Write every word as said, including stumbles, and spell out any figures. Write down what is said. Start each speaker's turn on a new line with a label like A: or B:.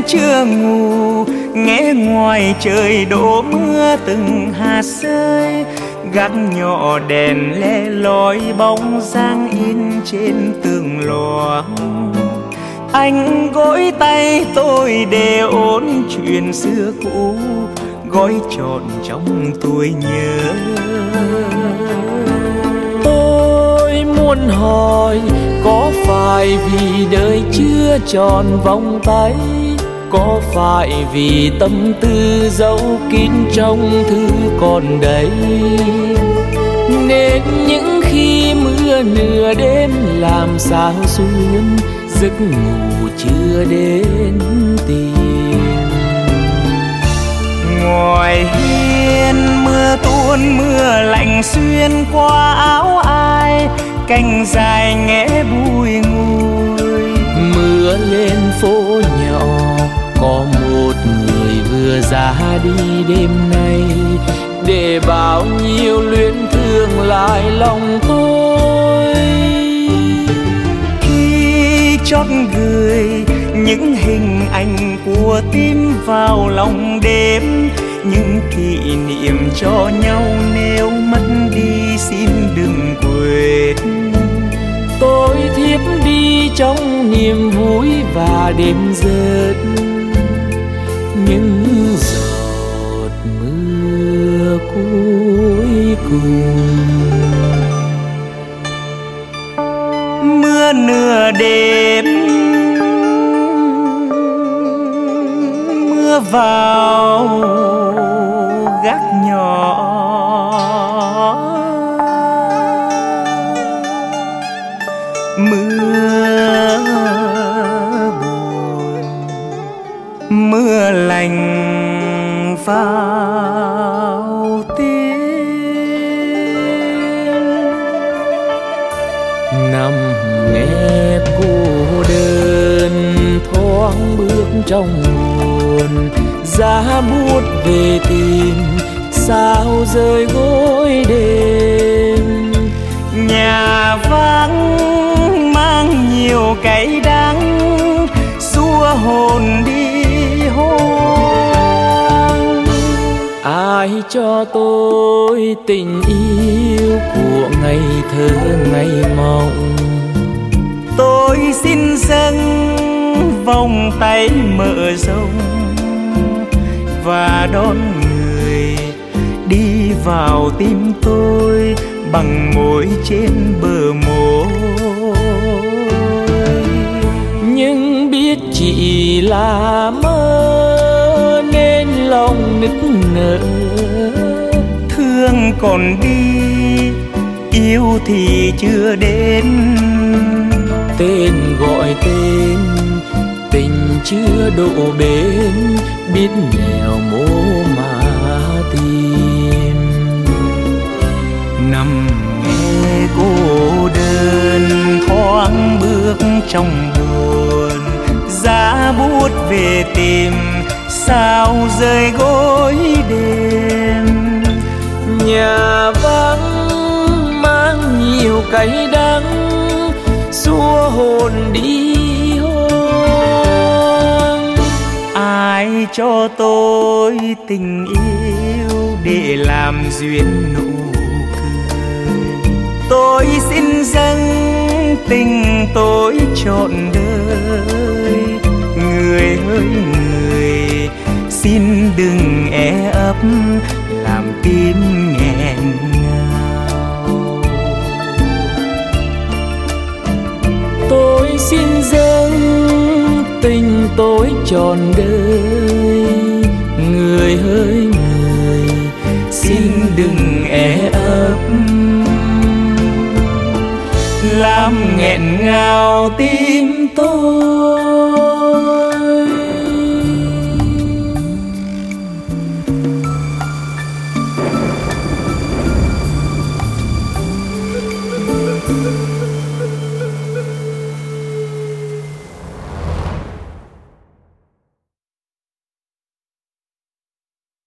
A: chưa ngủ, nghe ngoài trời đổ mưa từng hạt rơi. Gác nhỏ đèn le lói bóng dáng in trên tường lò. Anh gối tay tôi để ôn chuyện xưa cũ, gói trọn trong tôi nhớ.
B: Tôi muốn hỏi có phải vì đời chưa tròn vòng tay, có phải vì tâm tư giấu kín trong thư còn đây, nên những khi mưa nửa đêm làm sao xuyên giấc ngủ chưa đến tìm.
A: Ngoài hiên mưa tuôn mưa lạnh xuyên qua áo ai, cành dài nghe bùi ngùi.
B: Mưa lên phố nhỏ có một người vừa ra đi đêm nay, để bao nhiêu luyến thương lại lòng tôi.
A: Khi chót gửi những hình ảnh của tim vào lòng đêm, những kỷ niệm cho nhau nếu mất đi xin đừng quên.
B: Tôi thiếp đi trong niềm vui và đêm rớt những giọt mưa cuối cùng.
A: Mưa nửa đêm mưa vào gác nhỏ, mưa buồn mưa lạnh vào tim.
B: Nằm nghe cô đơn thoáng bước trong buồn, giá bút về tìm sao rơi gối đêm.
A: Nhà vắng mang nhiều cay đắng, xua hồn đi hoang.
B: Ai cho tôi tình yêu của ngày thơ ngày mộng,
A: tôi xin dâng vòng tay mở rộng và đón người đi vào tim tôi bằng môi trên bờ môi.
B: Nhưng biết chỉ là mơ nên lòng nức nở,
A: thương còn đi yêu thì chưa đến.
B: Tên gọi tên tình chưa độ bến, biết nghèo mố mà tìm.
A: Nằm nghe cô đơn thoáng bước trong buồn, giá bút về tìm sao rơi gối đêm.
B: Nhà vắng mang nhiều cay đắng, xua hồn đi hoang.
A: Ai cho tôi tình yêu để làm duyên nụ cười, tôi xin dâng tình tôi trọn đời. Người ơi người xin đừng e ấp làm tim nghẹn ngào.
B: Tôi xin dâng tình tôi trọn đời. Người ơi người
A: xin đừng e ấp làm nghẹn ngào tim tôi.
B: Thank you.